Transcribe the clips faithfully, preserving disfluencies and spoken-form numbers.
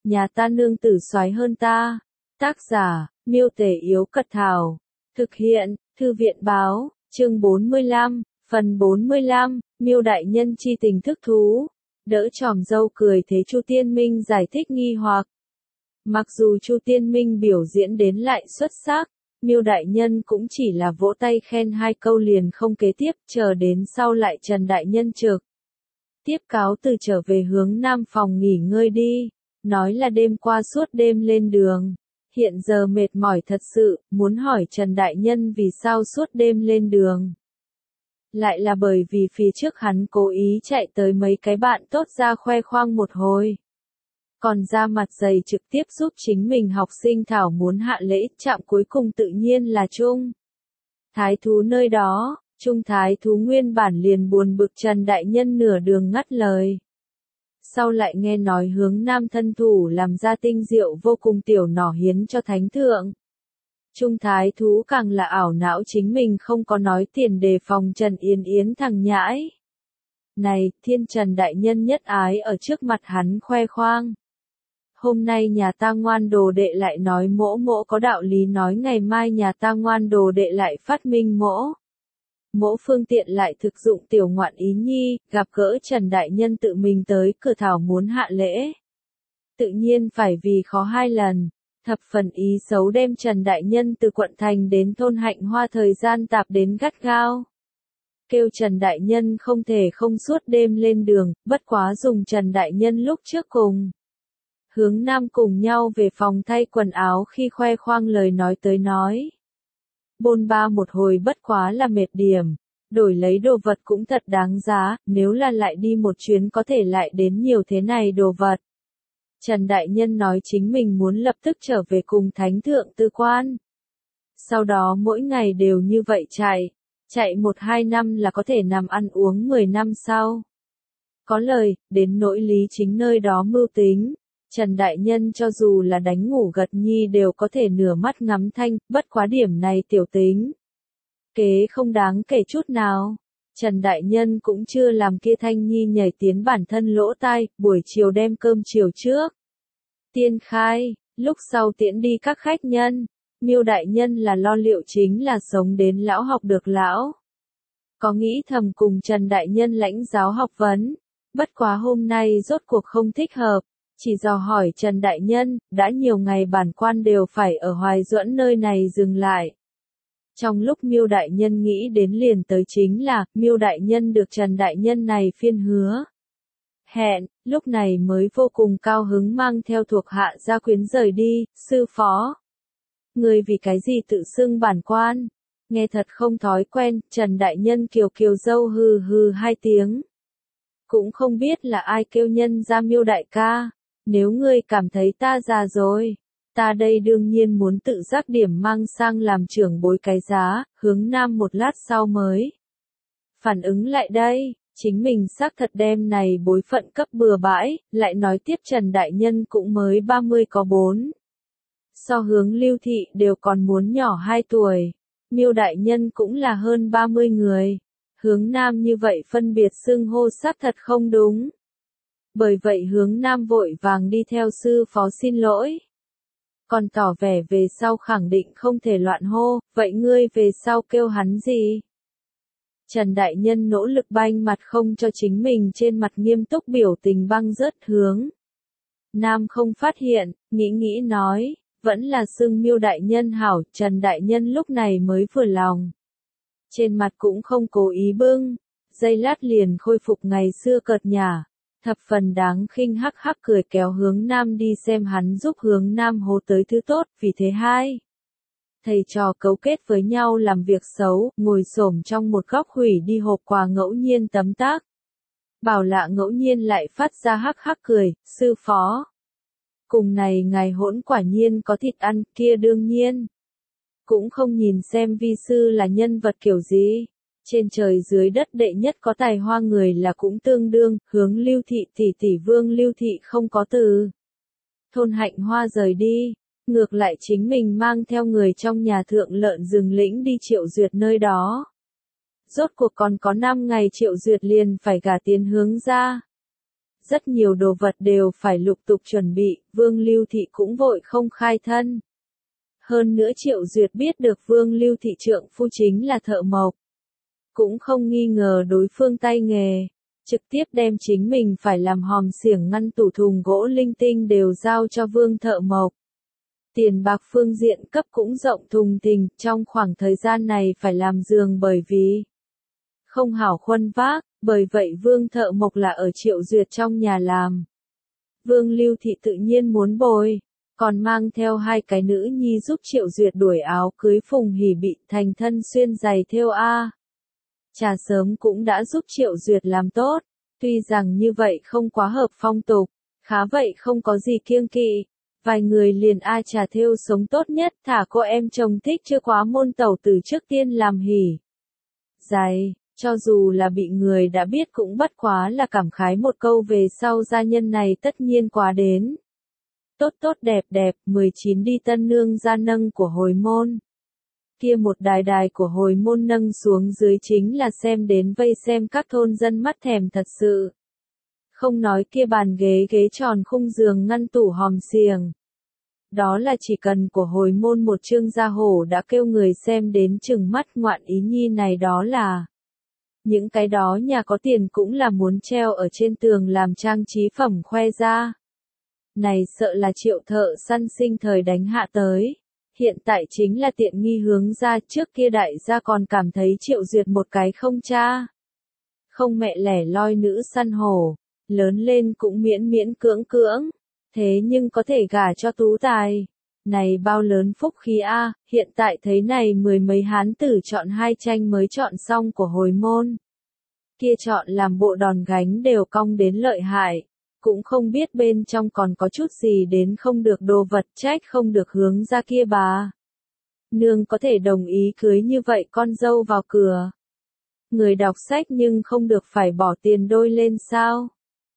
nhà ta nương tử soái hơn ta. Tác giả, Miêu Tể Yếu Cật Thảo. Thực hiện, Thư viện Báo, chương bốn mươi lăm, phần bốn mươi lăm, Miêu đại nhân chi tình thức thú. Đỡ tròm dâu cười thế Chu Tiên Minh giải thích nghi hoặc. Mặc dù Chu Tiên Minh biểu diễn đến lại xuất sắc, Miêu đại nhân cũng chỉ là vỗ tay khen hai câu liền không kế tiếp, chờ đến sau lại Trần đại nhân trực tiếp cáo từ trở về hướng nam phòng nghỉ ngơi đi, nói là đêm qua suốt đêm lên đường, hiện giờ mệt mỏi thật sự, muốn hỏi Trần đại nhân vì sao suốt đêm lên đường. Lại là bởi vì phía trước hắn cố ý chạy tới mấy cái bạn tốt ra khoe khoang một hồi. Còn ra mặt dày trực tiếp giúp chính mình học sinh thảo muốn hạ lễ, chạm cuối cùng tự nhiên là Trung Thái Thú nơi đó. Trung Thái Thú nguyên bản liền buồn bực Trần đại nhân nửa đường ngắt lời. Sau lại nghe nói hướng nam thân thủ làm ra tinh diệu vô cùng tiểu nỏ hiến cho thánh thượng. Trung Thái Thú càng là ảo não chính mình không có nói tiền đề phòng Trần Yến Yến thằng nhãi. Này, thiên Trần đại nhân nhất ái ở trước mặt hắn khoe khoang. Hôm nay nhà ta ngoan đồ đệ lại nói mỗ mỗ có đạo lý, nói ngày mai nhà ta ngoan đồ đệ lại phát minh mỗ. Mỗ phương tiện lại thực dụng tiểu ngoạn ý nhi, gặp gỡ Trần đại nhân tự mình tới cửa thảo muốn hạ lễ. Tự nhiên phải vì khó hai lần, thập phần ý xấu đem Trần đại nhân từ quận thành đến thôn Hạnh Hoa thời gian tạp đến gắt gao. Kêu Trần đại nhân không thể không suốt đêm lên đường, bất quá dùng Trần đại nhân lúc trước cùng hướng nam cùng nhau về phòng thay quần áo khi khoe khoang lời nói tới nói. Bôn ba một hồi bất quá là mệt điểm, đổi lấy đồ vật cũng thật đáng giá, nếu là lại đi một chuyến có thể lại đến nhiều thế này đồ vật. Trần đại nhân nói chính mình muốn lập tức trở về cùng thánh thượng tư quan. Sau đó mỗi ngày đều như vậy chạy, chạy một hai năm là có thể nằm ăn uống mười năm sau. Có lời, đến nỗi lý chính nơi đó mưu tính. Trần đại nhân cho dù là đánh ngủ gật nhi đều có thể nửa mắt ngắm thanh, bất quá điểm này tiểu tính kế không đáng kể chút nào. Trần đại nhân cũng chưa làm kia thanh nhi nhảy tiến bản thân lỗ tai, buổi chiều đem cơm chiều trước tiên khai, lúc sau tiễn đi các khách nhân. Miêu đại nhân là lo liệu chính là sống đến lão học được lão. Có nghĩ thầm cùng Trần đại nhân lãnh giáo học vấn, bất quá hôm nay rốt cuộc không thích hợp. Chỉ dò hỏi Trần đại nhân, đã nhiều ngày bản quan đều phải ở Hoài Duẫn nơi này dừng lại. Trong lúc Miêu đại nhân nghĩ đến liền tới chính là, Miêu đại nhân được Trần đại nhân này phiên hứa hẹn, lúc này mới vô cùng cao hứng mang theo thuộc hạ gia quyến rời đi, sư phó. Người vì cái gì tự xưng bản quan? Nghe thật không thói quen, Trần đại nhân kiều kiều dâu hừ hừ hai tiếng. Cũng không biết là ai kêu nhân ra Miêu đại ca. Nếu ngươi cảm thấy ta già rồi, ta đây đương nhiên muốn tự giác điểm mang sang làm trưởng bối cái giá, hướng nam một lát sau mới phản ứng lại đây, chính mình xác thật đem này bối phận cấp bừa bãi, lại nói tiếp Trần đại nhân cũng mới ba mươi có bốn. So hướng Lưu thị đều còn muốn nhỏ hai tuổi, Miêu đại nhân cũng là hơn ba mươi người, hướng nam như vậy phân biệt xưng hô xác thật không đúng. Bởi vậy hướng nam vội vàng đi theo sư phó xin lỗi. Còn tỏ vẻ về sau khẳng định không thể loạn hô, vậy ngươi về sau kêu hắn gì? Trần đại nhân nỗ lực banh mặt không cho chính mình trên mặt nghiêm túc biểu tình băng rớt hướng. Nam không phát hiện, nghĩ nghĩ nói, vẫn là xưng Miêu đại nhân hảo, Trần đại nhân lúc này mới vừa lòng. Trên mặt cũng không cố ý bưng, giây lát liền khôi phục ngày xưa cợt nhả. Thập phần đáng khinh hắc hắc cười kéo hướng nam đi xem hắn giúp hướng nam hô tới thứ tốt, vì thế hai thầy trò cấu kết với nhau làm việc xấu, ngồi xổm trong một góc hủy đi hộp quà ngẫu nhiên tấm tác. Bảo lạ ngẫu nhiên lại phát ra hắc hắc cười, sư phó. Cùng này ngài hỗn quả nhiên có thịt ăn, kia đương nhiên. Cũng không nhìn xem vi sư là nhân vật kiểu gì. Trên trời dưới đất đệ nhất có tài hoa người là cũng tương đương, hướng Lưu thị tỷ tỷ Vương Lưu thị không có từ thôn Hạnh Hoa rời đi, ngược lại chính mình mang theo người trong nhà thượng lợn rừng lĩnh đi Triệu Duyệt nơi đó. Rốt cuộc còn có năm ngày Triệu Duyệt liền phải gả tiến hướng ra. rất nhiều đồ vật đều phải lục tục chuẩn bị, Vương Lưu Thị cũng vội không khai thân. Hơn nữa Triệu Duyệt biết được Vương Lưu Thị trượng phu chính là thợ mộc. Cũng không nghi ngờ đối phương tay nghề, trực tiếp đem chính mình phải làm hòm xiểng ngăn tủ thùng gỗ linh tinh đều giao cho Vương thợ mộc. Tiền bạc phương diện cấp cũng rộng thùng thình, trong khoảng thời gian này phải làm giường bởi vì không hảo khuân vác, bởi vậy Vương thợ mộc là ở Triệu Duyệt trong nhà làm. Vương Lưu Thị tự nhiên muốn bồi, còn mang theo hai cái nữ nhi giúp Triệu Duyệt đuổi áo cưới Phùng Hỷ bị thành thân xuyên giày thêu a. Trà sớm cũng đã giúp Triệu Duyệt làm tốt, tuy rằng như vậy không quá hợp phong tục, khá vậy không có gì kiêng kỵ. Vài người liền a trà thêu sống tốt nhất, thả cô em chồng thích chưa quá môn tẩu từ trước tiên làm hỉ. Giày, cho dù là bị người đã biết cũng bất quá là cảm khái một câu về sau gia nhân này tất nhiên quá đến. Tốt tốt đẹp đẹp, mười chín đi tân nương ra nâng của hồi môn. Kia một đài đài của hồi môn nâng xuống dưới chính là xem đến vây xem các thôn dân mắt thèm thật sự. Không nói kia bàn ghế ghế tròn khung giường ngăn tủ hòm xiềng. Đó là chỉ cần của hồi môn một chương gia hổ đã kêu người xem đến chừng mắt ngoạn ý nhi này, đó là những cái đó nhà có tiền cũng là muốn treo ở trên tường làm trang trí phẩm khoe ra. Này sợ là Triệu thợ săn sinh thời đánh hạ tới. Hiện tại chính là tiện nghi hướng ra, trước kia đại gia còn cảm thấy Triệu Duyệt một cái không cha, không mẹ lẻ loi nữ săn hổ, lớn lên cũng miễn miễn cưỡng cưỡng, thế nhưng có thể gả cho tú tài. Này bao lớn phúc khí a, hiện tại thấy này mười mấy hán tử chọn hai tranh mới chọn xong của hồi môn. Kia chọn làm bộ đòn gánh đều cong đến lợi hại. Cũng không biết bên trong còn có chút gì đến không được đồ vật, trách không được hướng ra kia bà. Nương có thể đồng ý cưới như vậy con dâu vào cửa. Người đọc sách nhưng không được phải bỏ tiền đôi lên sao.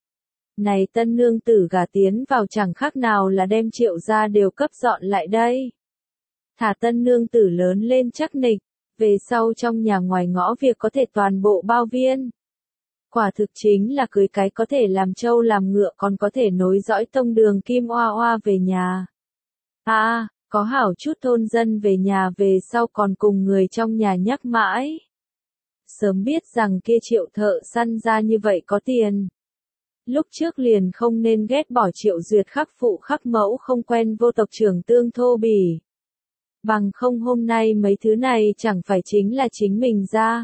Này tân nương tử gả tiến vào chẳng khác nào là đem Triệu gia đều cấp dọn lại đây. Thả tân nương tử lớn lên chắc nịch, về sau trong nhà ngoài ngõ việc có thể toàn bộ bao viên. Quả thực chính là cưới cái có thể làm trâu làm ngựa, còn có thể nối dõi tông đường kim oa oa về nhà. À, có hảo chút thôn dân về nhà về sau còn cùng người trong nhà nhắc mãi. Sớm biết rằng kia Triệu thợ săn ra như vậy có tiền. Lúc trước liền không nên ghét bỏ Triệu Duyệt khắc phụ khắc mẫu không quen vô tộc trưởng tương thô bỉ. Bằng không hôm nay mấy thứ này chẳng phải chính là chính mình ra.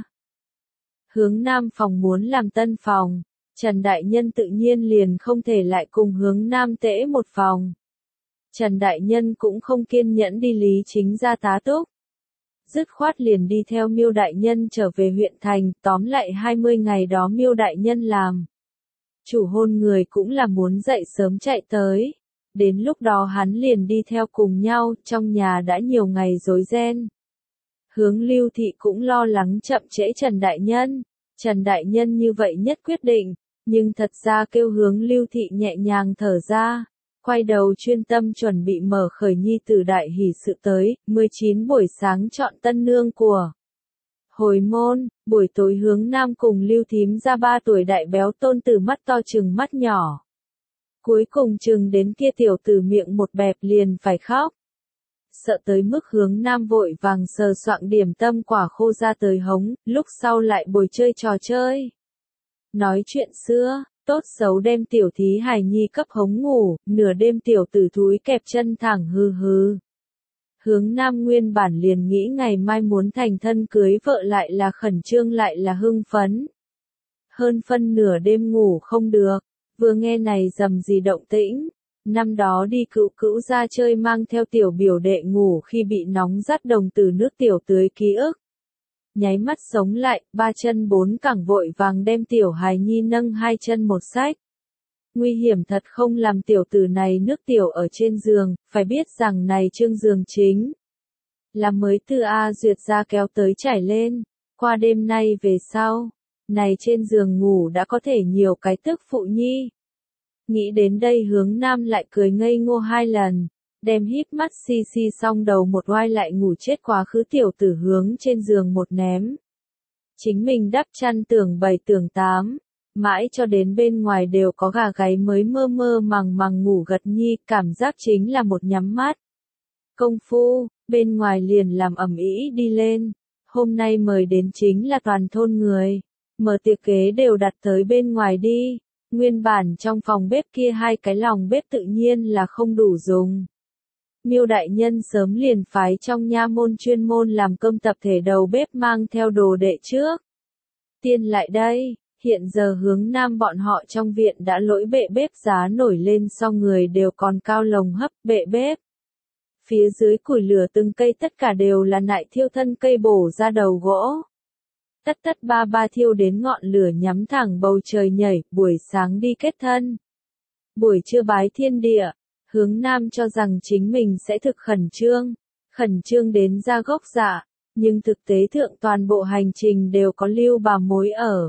Hướng Nam phòng muốn làm tân phòng, Trần Đại Nhân tự nhiên liền không thể lại cùng Hướng Nam tễ một phòng. Trần Đại Nhân cũng không kiên nhẫn đi lý chính ra tá túc. Dứt khoát liền đi theo Miêu Đại Nhân trở về huyện thành, tóm lại hai mươi ngày đó Miêu Đại Nhân làm. Chủ hôn người cũng là muốn dậy sớm chạy tới. Đến lúc đó hắn liền đi theo cùng nhau, trong nhà đã nhiều ngày rối ren. Hướng Lưu Thị cũng lo lắng chậm trễ Trần Đại Nhân. Trần Đại Nhân như vậy nhất quyết định, nhưng thật ra kêu Hướng Lưu Thị nhẹ nhàng thở ra. Quay đầu chuyên tâm chuẩn bị mở khởi nhi tử đại hỷ sự tới, mười chín buổi sáng chọn tân nương của hồi môn, buổi tối Hướng Nam cùng Lưu Thím ra ba tuổi đại béo tôn tử mắt to chừng mắt nhỏ. Cuối cùng chừng đến kia tiểu tử miệng một bẹp liền phải khóc. Sợ tới mức Hướng Nam vội vàng sờ soạng điểm tâm quả khô ra tới hống, lúc sau lại bồi chơi trò chơi. Nói chuyện xưa, tốt xấu đem tiểu thí hài nhi cấp hống ngủ, nửa đêm tiểu tử thúi kẹp chân thẳng hư hư. Hướng Nam nguyên bản liền nghĩ ngày mai muốn thành thân cưới vợ lại là khẩn trương lại là hưng phấn. Hơn phân nửa đêm ngủ không được, vừa nghe này rầm gì động tĩnh. Năm đó đi cựu cữu ra chơi mang theo tiểu biểu đệ ngủ khi bị nóng rát đồng từ nước tiểu tưới ký ức. Nháy mắt sống lại, ba chân bốn cẳng vội vàng đem tiểu hài nhi nâng hai chân một sách. Nguy hiểm thật không làm tiểu tử này nước tiểu ở trên giường, phải biết rằng này chương giường chính là mới từ A Duyệt ra kéo tới trải lên, qua đêm nay về sau, này trên giường ngủ đã có thể nhiều cái tức phụ nhi. Nghĩ đến đây Hướng Nam lại cười ngây ngô hai lần, đem híp mắt xi xi xong đầu một oai lại ngủ chết quá khứ tiểu tử hướng trên giường một ném. Chính mình đắp chăn tưởng bảy tưởng tám, Mãi cho đến bên ngoài đều có gà gáy mới mơ mơ màng màng ngủ gật nhi, cảm giác chính là một nhắm mắt. Công phu, bên ngoài liền làm ầm ĩ đi lên. Hôm nay mời đến chính là toàn thôn người. Mở tiệc kế đều đặt tới bên ngoài đi. Nguyên bản trong phòng bếp kia hai cái lòng bếp tự nhiên là không đủ dùng. Miêu đại nhân sớm liền phái trong nha môn chuyên môn làm cơm tập thể đầu bếp mang theo đồ đệ trước. Tiên lại đây, hiện giờ hướng nam bọn họ trong viện đã lỗi bệ bếp giá nổi lên, so người đều còn cao lồng hấp bệ bếp. Phía dưới củi lửa từng cây tất cả đều là nại thiêu thân cây bổ ra đầu gỗ. Tất tất ba ba thiêu đến ngọn lửa nhắm thẳng bầu trời nhảy, buổi sáng đi kết thân. Buổi trưa bái thiên địa, hướng nam cho rằng chính mình sẽ thực khẩn trương, khẩn trương đến ra gốc dạ, nhưng thực tế thượng toàn bộ hành trình đều có Lưu Bà Mối ở.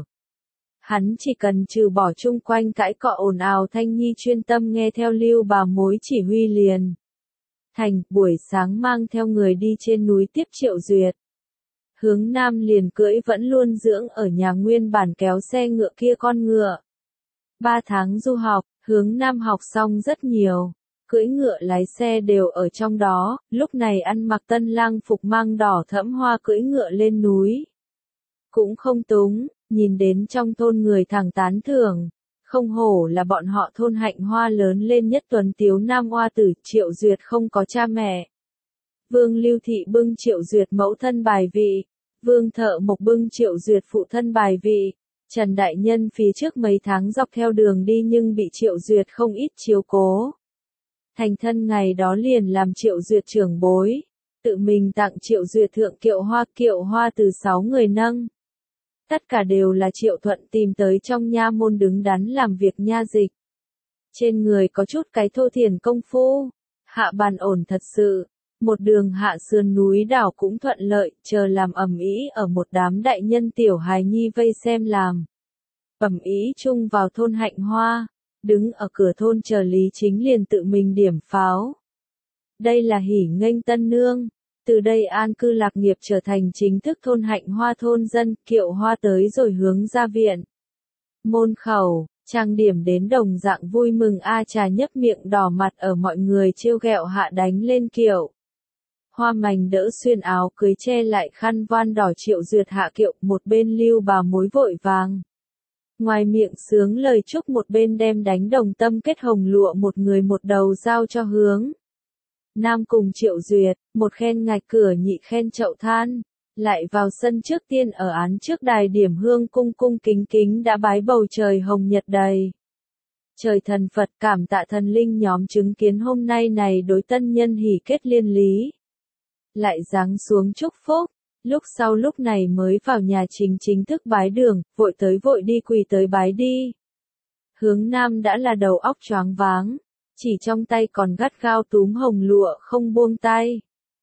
Hắn chỉ cần trừ bỏ chung quanh cãi cọ ồn ào thanh nhi chuyên tâm nghe theo Lưu Bà Mối chỉ huy liền. Thành, buổi sáng mang theo người đi trên núi tiếp Triệu Duyệt. Hướng nam liền cưỡi vẫn luôn dưỡng ở nhà nguyên bản kéo xe ngựa kia con ngựa. Ba tháng du học, hướng nam học xong rất nhiều. Cưỡi ngựa lái xe đều ở trong đó, lúc này ăn mặc tân lang phục mang đỏ thẫm hoa cưỡi ngựa lên núi. Cũng không túng, nhìn đến trong thôn người thẳng tán thưởng. Không hổ là bọn họ thôn Hạnh Hoa lớn lên nhất tuấn tiếu nam oa tử. Triệu Duyệt không có cha mẹ. Vương Lưu Thị bưng Triệu Duyệt mẫu thân bài vị, Vương Thợ Mộc bưng Triệu Duyệt phụ thân bài vị. Trần Đại Nhân phía trước mấy tháng dọc theo đường đi nhưng bị Triệu Duyệt không ít chiếu cố. Thành thân ngày đó liền làm Triệu Duyệt trưởng bối, tự mình tặng Triệu Duyệt thượng kiệu hoa, kiệu hoa từ sáu người nâng. Tất cả đều là Triệu Thuận tìm tới trong nha môn đứng đắn làm việc nha dịch. Trên người có chút cái thô thiển công phu, hạ bàn ổn thật sự, một đường hạ sườn núi đảo cũng thuận lợi, chờ làm ầm ĩ ở một đám đại nhân tiểu hài nhi vây xem làm. Ầm ĩ chung vào thôn Hạnh Hoa, đứng ở cửa thôn chờ Lý Chính liền tự mình điểm pháo. Đây là hỉ nghênh tân nương. Từ đây an cư lạc nghiệp trở thành chính thức thôn Hạnh Hoa thôn dân, kiệu hoa tới rồi hướng ra viện. Môn khẩu, trang điểm đến đồng dạng vui mừng a trà nhấp miệng đỏ mặt ở mọi người trêu ghẹo hạ đánh lên kiệu. Hoa Mành đỡ xuyên áo cưới che lại khăn voan đỏ Triệu Duyệt hạ kiệu, một bên Lưu Bà Mối vội vàng. Ngoài miệng sướng lời chúc một bên đem đánh đồng tâm kết hồng lụa một người một đầu giao cho hướng nam cùng Triệu Duyệt, một khen ngạch cửa nhị khen chậu than, lại vào sân trước tiên ở án trước đài điểm hương cung cung kính kính đã bái bầu trời hồng nhật đầy. Trời thần Phật cảm tạ thần linh nhóm chứng kiến hôm nay này đối tân nhân hỷ kết liên lý. Lại giáng xuống chúc phúc, lúc sau lúc này mới vào nhà chính chính thức bái đường, vội tới vội đi quỳ tới bái đi. Hướng nam đã là đầu óc choáng váng. Chỉ trong tay còn gắt gao túm hồng lụa không buông tay.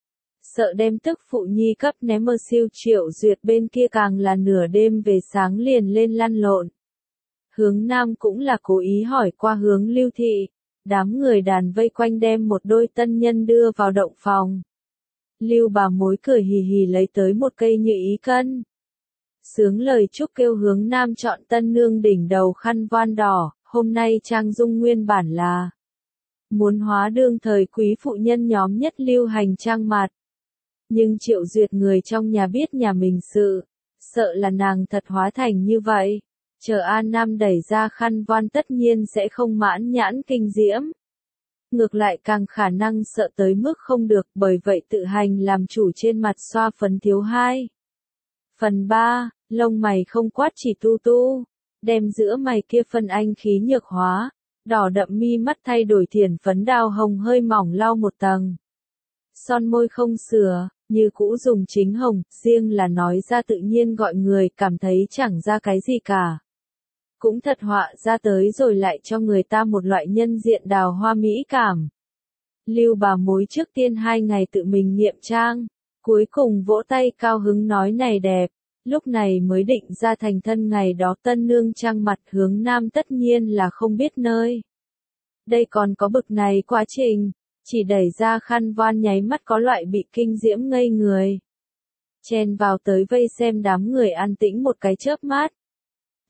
Sợ đem tức phụ nhi cấp ném mơ siêu Triệu Duyệt bên kia càng là nửa đêm về sáng liền lên lăn lộn. Hướng nam cũng là cố ý hỏi qua hướng Lưu Thị. Đám người đàn vây quanh đem một đôi tân nhân đưa vào động phòng. Lưu Bà Mối cười hì hì lấy tới một cây như ý cân. Sướng lời chúc kêu hướng nam chọn tân nương đỉnh đầu khăn voan đỏ, hôm nay trang dung nguyên bản là muốn hóa đương thời quý phụ nhân nhóm nhất lưu hành trang mặt. Nhưng Triệu Duyệt người trong nhà biết nhà mình sự, sợ là nàng thật hóa thành như vậy. Chờ An Nam đẩy ra khăn voan tất nhiên sẽ không mãn nhãn kinh diễm. Ngược lại càng khả năng sợ tới mức không được, bởi vậy tự hành làm chủ trên mặt xoa phấn thiếu hai. Phần ba, lông mày không quát chỉ tu tu, đem giữa mày kia phân anh khí nhược hóa. Đỏ đậm mi mắt thay đổi thiển phấn đào hồng hơi mỏng lau một tầng. Son môi không sửa, như cũ dùng chính hồng, riêng là nói ra tự nhiên gọi người cảm thấy chẳng ra cái gì cả. Cũng thật họa ra tới rồi lại cho người ta một loại nhân diện đào hoa mỹ cảm. Lưu Bà Mối trước tiên hai ngày tự mình nghiệm trang, cuối cùng vỗ tay cao hứng nói này đẹp. Lúc này mới định ra thành thân ngày đó tân nương trang mặt hướng nam tất nhiên là không biết nơi. Đây còn có bực này quá trình, chỉ đẩy ra khăn voan nháy mắt có loại bị kinh diễm ngây người. Chen vào tới vây xem đám người an tĩnh một cái chớp mắt.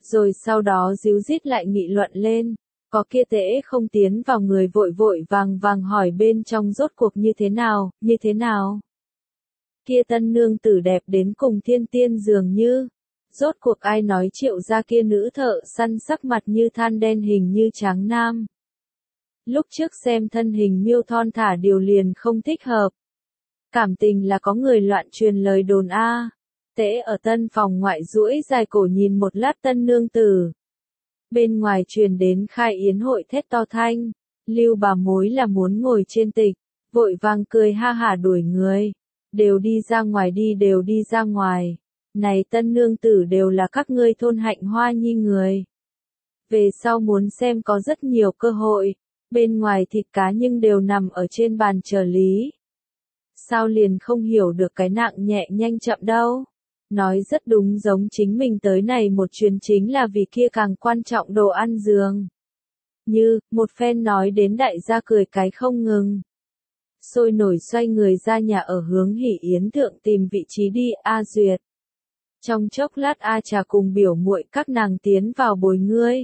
Rồi sau đó díu dít lại nghị luận lên, có kia tễ không tiến vào người vội vội vàng vàng hỏi bên trong rốt cuộc như thế nào, như thế nào. Kia tân nương tử đẹp đến cùng thiên tiên dường như, rốt cuộc ai nói Triệu gia kia nữ thợ săn sắc mặt như than đen hình như tráng nam. Lúc trước xem thân hình miêu thon thả điều liền không thích hợp. Cảm tình là có người loạn truyền lời đồn a. Tễ ở tân phòng ngoại duỗi dài cổ nhìn một lát tân nương tử. Bên ngoài truyền đến khai yến hội thét to thanh, Lưu bà mối là muốn ngồi trên tịch, vội vàng cười ha hả đuổi người. Đều đi ra ngoài đi đều đi ra ngoài. Này tân nương tử đều là các ngươi thôn Hạnh Hoa Nhi người. Về sau muốn xem có rất nhiều cơ hội, bên ngoài thịt cá nhưng đều nằm ở trên bàn chờ lý. Sao liền không hiểu được cái nặng nhẹ nhanh chậm đâu. Nói rất đúng, giống chính mình tới này một chuyến chính là vì kia càng quan trọng đồ ăn giường. Như, một phen nói đến đại gia cười cái không ngừng. Sôi nổi xoay người ra nhà ở hướng Hỷ Yến thượng tìm vị trí đi, A Duyệt. Trong chốc lát A Trà cùng biểu muội các nàng tiến vào bồi ngươi.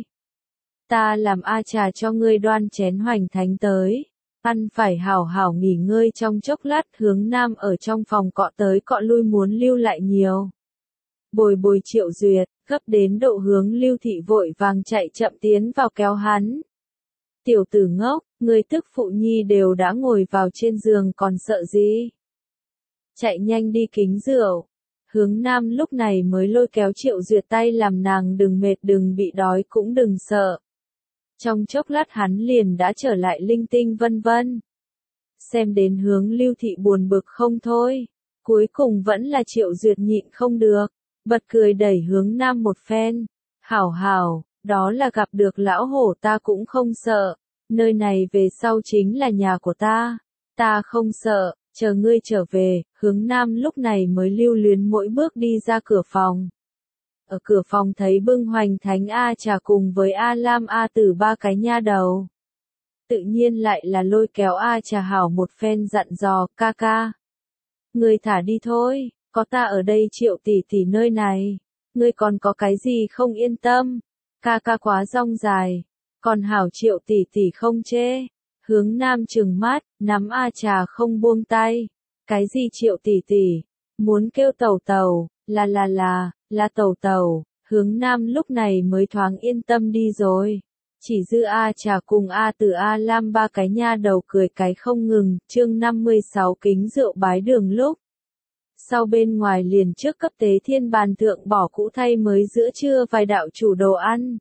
Ta làm A Trà cho ngươi đoan chén hoành thánh tới. Ăn phải hảo hảo nghỉ ngơi trong chốc lát, hướng nam ở trong phòng cọ tới cọ lui muốn lưu lại nhiều. Bồi bồi Triệu Duyệt, gấp đến độ hướng Lưu Thị vội vàng chạy chậm tiến vào kéo hắn. Tiểu tử ngốc, người tức phụ nhi đều đã ngồi vào trên giường còn sợ gì? Chạy nhanh đi kính rượu. Hướng nam lúc này mới lôi kéo Triệu Duyệt tay làm nàng đừng mệt đừng bị đói cũng đừng sợ. Trong chốc lát hắn liền đã trở lại linh tinh vân vân. Xem đến hướng Lưu Thị buồn bực không thôi. Cuối cùng vẫn là Triệu Duyệt nhịn không được. Bật cười đẩy hướng nam một phen. Hảo hảo, đó là gặp được lão hổ ta cũng không sợ. Nơi này về sau chính là nhà của ta. Ta không sợ, chờ ngươi trở về. Hướng nam lúc này mới lưu luyến mỗi bước đi ra cửa phòng. Ở cửa phòng thấy bưng hoành thánh A Trà cùng với A Lam A Tử ba cái nha đầu. Tự nhiên lại là lôi kéo A Trà hảo một phen dặn dò, ca ca. Ngươi thả đi thôi, có ta ở đây Triệu tỷ tỷ nơi này. Ngươi còn có cái gì không yên tâm. Ca ca quá rong dài. Còn hảo Triệu tỷ tỷ không chê. Hướng nam trừng mắt, nắm A Trà không buông tay. Cái gì Triệu tỷ tỷ? Muốn kêu tẩu tẩu, là là là, là tẩu tẩu. Hướng nam lúc này mới thoáng yên tâm đi rồi. Chỉ dư A Trà cùng A Tử A Lam ba cái nha đầu cười cái không ngừng. Chương năm mươi sáu kính rượu bái đường lúc. Sau bên ngoài liền trước cấp tế thiên bàn thượng bỏ cũ thay mới giữa trưa vài đạo chủ đồ ăn.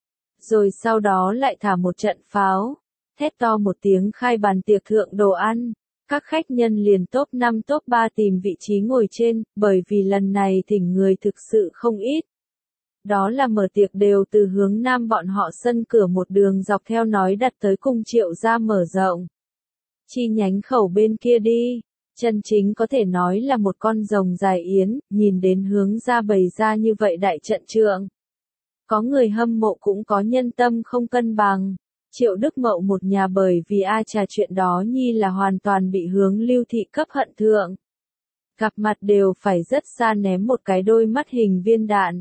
Rồi sau đó lại thả một trận pháo. Thét to một tiếng khai bàn tiệc thượng đồ ăn. Các khách nhân liền top năm top ba tìm vị trí ngồi trên, bởi vì lần này thỉnh người thực sự không ít. Đó là mở tiệc đều từ hướng nam bọn họ sân cửa một đường dọc theo nói đặt tới cung Triệu gia mở rộng. Chi nhánh khẩu bên kia đi, chân chính có thể nói là một con rồng dài yến, nhìn đến hướng ra bày ra như vậy đại trận trượng. Có người hâm mộ cũng có nhân tâm không cân bằng. Triệu Đức Mậu một nhà bởi vì A Trà chuyện đó nhi là hoàn toàn bị hướng Lưu Thị cấp hận thượng. Gặp mặt đều phải rất xa ném một cái đôi mắt hình viên đạn.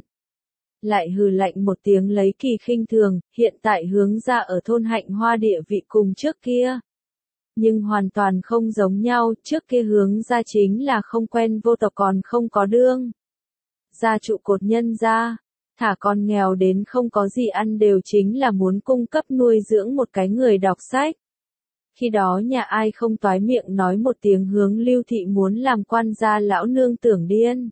Lại hừ lạnh một tiếng lấy kỳ khinh thường, hiện tại hướng ra ở thôn Hạnh Hoa địa vị cùng trước kia. Nhưng hoàn toàn không giống nhau, trước kia hướng ra chính là không quen vô tộc còn không có đương. Gia trụ cột nhân gia. Thả con nghèo đến không có gì ăn đều chính là muốn cung cấp nuôi dưỡng một cái người đọc sách. Khi đó nhà ai không toái miệng nói một tiếng hướng Lưu Thị muốn làm quan gia lão nương tưởng điên.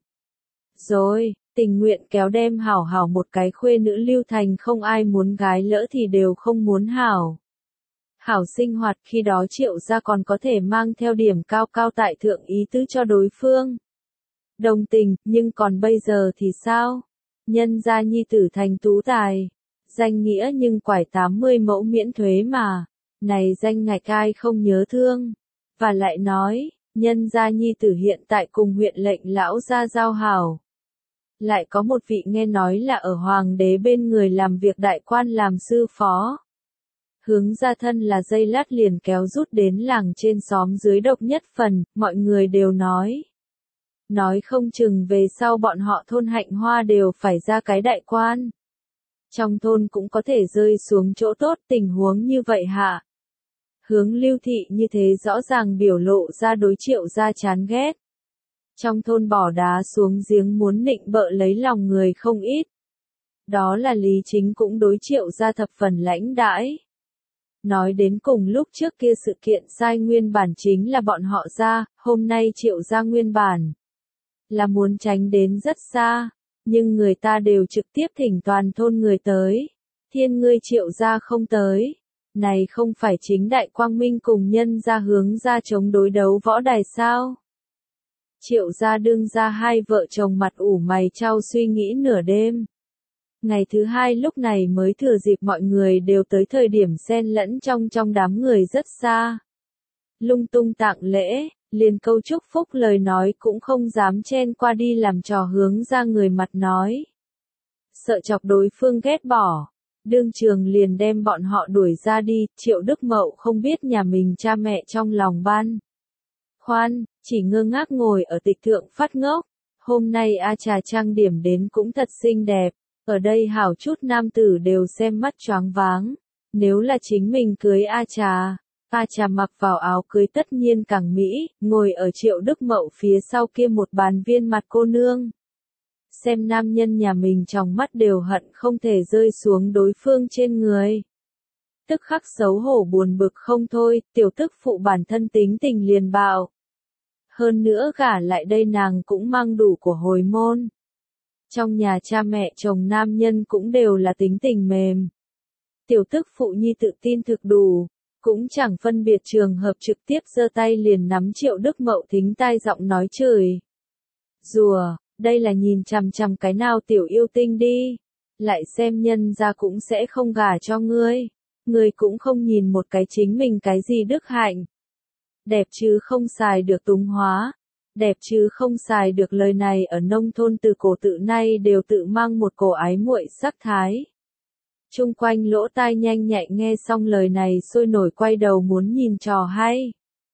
Rồi, tình nguyện kéo đem hảo hảo một cái khuê nữ Lưu thành không ai muốn gái lỡ thì đều không muốn hảo. Hảo sinh hoạt khi đó Triệu gia còn có thể mang theo điểm cao cao tại thượng ý tứ cho đối phương. Đồng tình, nhưng còn bây giờ thì sao? Nhân gia nhi tử thành tú tài, danh nghĩa nhưng quải tám mươi mẫu miễn thuế mà, này danh ngạch ai không nhớ thương, và lại nói, nhân gia nhi tử hiện tại cùng huyện lệnh lão gia giao hảo. Lại có một vị nghe nói là ở hoàng đế bên người làm việc đại quan làm sư phó. Hướng ra thân là dây lát liền kéo rút đến làng trên xóm dưới độc nhất phần, mọi người đều nói. Nói không chừng về sau bọn họ thôn Hạnh Hoa đều phải ra cái đại quan. Trong thôn cũng có thể rơi xuống chỗ tốt, tình huống như vậy hạ. Hướng Lưu Thị như thế rõ ràng biểu lộ ra đối Triệu gia chán ghét. Trong thôn bỏ đá xuống giếng muốn nịnh bợ lấy lòng người không ít. Đó là Lý Chính cũng đối Triệu gia thập phần lãnh đãi. Nói đến cùng lúc trước kia sự kiện sai nguyên bản chính là bọn họ ra, hôm nay Triệu gia nguyên bản là muốn tránh đến rất xa, nhưng người ta đều trực tiếp thỉnh toàn thôn người tới. Thiên ngươi Triệu gia không tới, này không phải chính đại quang minh cùng nhân gia hướng ra chống đối đấu võ đài sao? Triệu gia đương ra hai vợ chồng mặt ủ mày chau suy nghĩ nửa đêm. Ngày thứ hai lúc này mới thừa dịp mọi người đều tới thời điểm xen lẫn trong trong đám người rất xa. Lung tung tặng lễ, liền câu chúc phúc lời nói cũng không dám chen qua đi làm trò hướng ra người mặt nói. Sợ chọc đối phương ghét bỏ, đương trường liền đem bọn họ đuổi ra đi. Triệu Đức Mậu không biết nhà mình cha mẹ trong lòng ban khoan, chỉ ngơ ngác ngồi ở tịch thượng phát ngốc. Hôm nay A Trà trang điểm đến cũng thật xinh đẹp, ở đây hảo chút nam tử đều xem mắt choáng váng. Nếu là chính mình cưới A Trà, A Trà mặc vào áo cưới tất nhiên càng mỹ, ngồi ở Triệu Đức Mậu phía sau kia một bàn viên mặt cô nương. Xem nam nhân nhà mình trong mắt đều hận không thể rơi xuống đối phương trên người. Tức khắc xấu hổ buồn bực không thôi, tiểu tức phụ bản thân tính tình liền bạo. Hơn nữa gả lại đây nàng cũng mang đủ của hồi môn. Trong nhà cha mẹ chồng nam nhân cũng đều là tính tình mềm. Tiểu tức phụ nhi tự tin thực đủ, cũng chẳng phân biệt trường hợp trực tiếp giơ tay liền nắm Triệu Đức Mậu thính tai giọng nói chửi. Rùa, đây là nhìn chằm chằm cái nào tiểu yêu tinh đi, lại xem nhân ra cũng sẽ không gả cho ngươi. Ngươi cũng không nhìn một cái chính mình cái gì đức hạnh. Đẹp chứ không xài được túng hóa. Đẹp chứ không xài được lời này ở nông thôn từ cổ tự nay đều tự mang một cổ ái muội sắc thái. Chung quanh lỗ tai nhanh nhạy nghe xong lời này sôi nổi quay đầu muốn nhìn trò hay.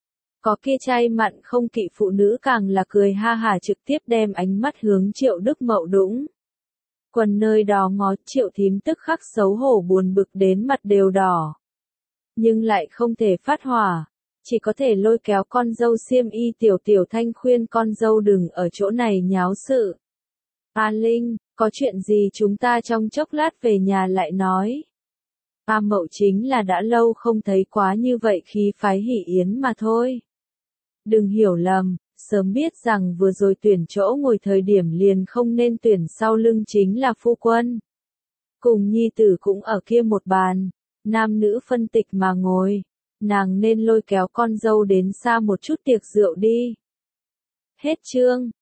Có kia chay mặn không kỵ phụ nữ càng là cười ha hả trực tiếp đem ánh mắt hướng Triệu Đức Mậu đũng. Quần nơi đó ngó Triệu thím tức khắc xấu hổ buồn bực đến mặt đều đỏ. Nhưng lại không thể phát hỏa, chỉ có thể lôi kéo con dâu xiêm y tiểu tiểu thanh khuyên con dâu đừng ở chỗ này nháo sự. A Linh, có chuyện gì chúng ta trong chốc lát về nhà lại nói. A Mậu chính là đã lâu không thấy quá như vậy khi phái hỷ yến mà thôi. Đừng hiểu lầm, sớm biết rằng vừa rồi tuyển chỗ ngồi thời điểm liền không nên tuyển sau lưng chính là phu quân. Cùng nhi tử cũng ở kia một bàn, nam nữ phân tịch mà ngồi, nàng nên lôi kéo con dâu đến xa một chút tiệc rượu đi. Hết chương.